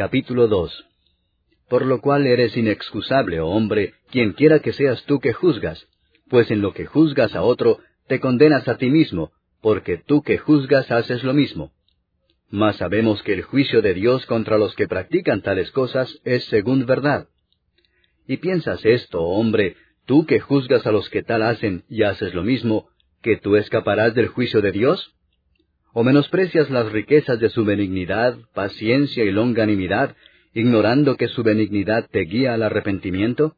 Capítulo 2. Por lo cual eres inexcusable, oh hombre, quien quiera que seas tú que juzgas, pues en lo que juzgas a otro, te condenas a ti mismo, porque tú que juzgas haces lo mismo. Mas sabemos que el juicio de Dios contra los que practican tales cosas es según verdad. ¿Y piensas esto, oh hombre, tú que juzgas a los que tal hacen y haces lo mismo, que tú escaparás del juicio de Dios? ¿O menosprecias las riquezas de su benignidad, paciencia y longanimidad, ignorando que su benignidad te guía al arrepentimiento?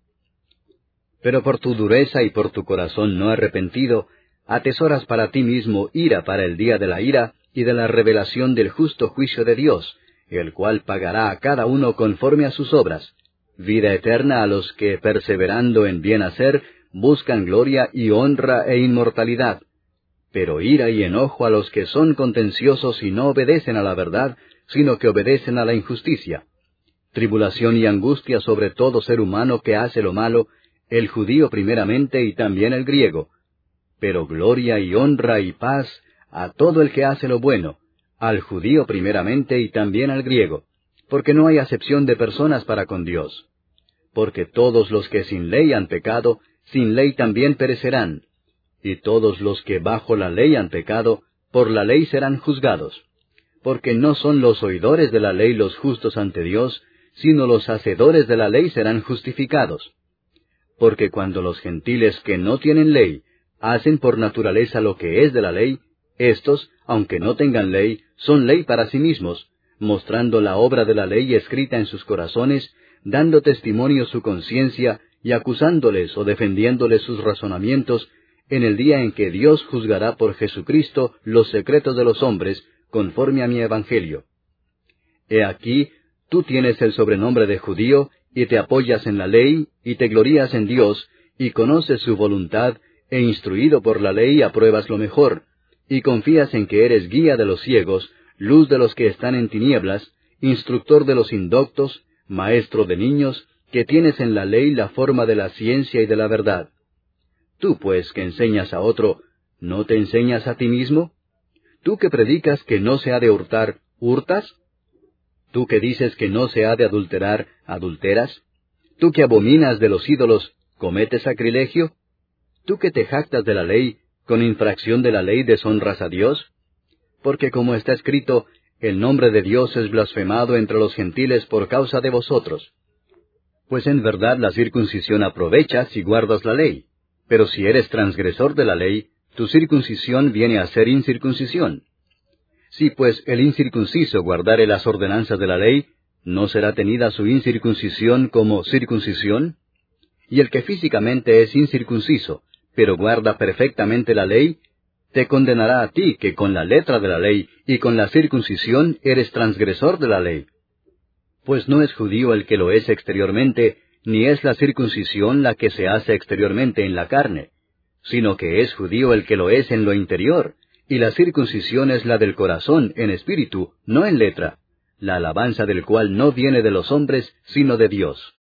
Pero por tu dureza y por tu corazón no arrepentido, atesoras para ti mismo ira para el día de la ira y de la revelación del justo juicio de Dios, el cual pagará a cada uno conforme a sus obras, vida eterna a los que, perseverando en bien hacer, buscan gloria y honra e inmortalidad, pero ira y enojo a los que son contenciosos y no obedecen a la verdad, sino que obedecen a la injusticia. Tribulación y angustia sobre todo ser humano que hace lo malo, el judío primeramente y también el griego. Pero gloria y honra y paz a todo el que hace lo bueno, al judío primeramente y también al griego, porque no hay acepción de personas para con Dios. Porque todos los que sin ley han pecado, sin ley también perecerán. Y todos los que bajo la ley han pecado, por la ley serán juzgados. Porque no son los oidores de la ley los justos ante Dios, sino los hacedores de la ley serán justificados. Porque cuando los gentiles que no tienen ley, hacen por naturaleza lo que es de la ley, éstos, aunque no tengan ley, son ley para sí mismos, mostrando la obra de la ley escrita en sus corazones, dando testimonio su conciencia, y acusándoles o defendiéndoles sus razonamientos, en el día en que Dios juzgará por Jesucristo los secretos de los hombres, conforme a mi evangelio. He aquí, tú tienes el sobrenombre de judío, y te apoyas en la ley, y te glorías en Dios, y conoces su voluntad, e instruido por la ley apruebas lo mejor, y confías en que eres guía de los ciegos, luz de los que están en tinieblas, instructor de los indoctos, maestro de niños, que tienes en la ley la forma de la ciencia y de la verdad. Tú, pues, que enseñas a otro, ¿no te enseñas a ti mismo? Tú que predicas que no se ha de hurtar, ¿hurtas? Tú que dices que no se ha de adulterar, ¿adulteras? Tú que abominas de los ídolos, ¿cometes sacrilegio? Tú que te jactas de la ley, ¿con infracción de la ley deshonras a Dios? Porque como está escrito, el nombre de Dios es blasfemado entre los gentiles por causa de vosotros. Pues en verdad la circuncisión aprovecha si guardas la ley. Pero si eres transgresor de la ley, tu circuncisión viene a ser incircuncisión. Si pues el incircunciso guardare las ordenanzas de la ley, ¿no será tenida su incircuncisión como circuncisión? Y el que físicamente es incircunciso, pero guarda perfectamente la ley, te condenará a ti que con la letra de la ley y con la circuncisión eres transgresor de la ley. Pues no es judío el que lo es exteriormente, ni es la circuncisión la que se hace exteriormente en la carne, sino que es judío el que lo es en lo interior, y la circuncisión es la del corazón en espíritu, no en letra, la alabanza del cual no viene de los hombres, sino de Dios.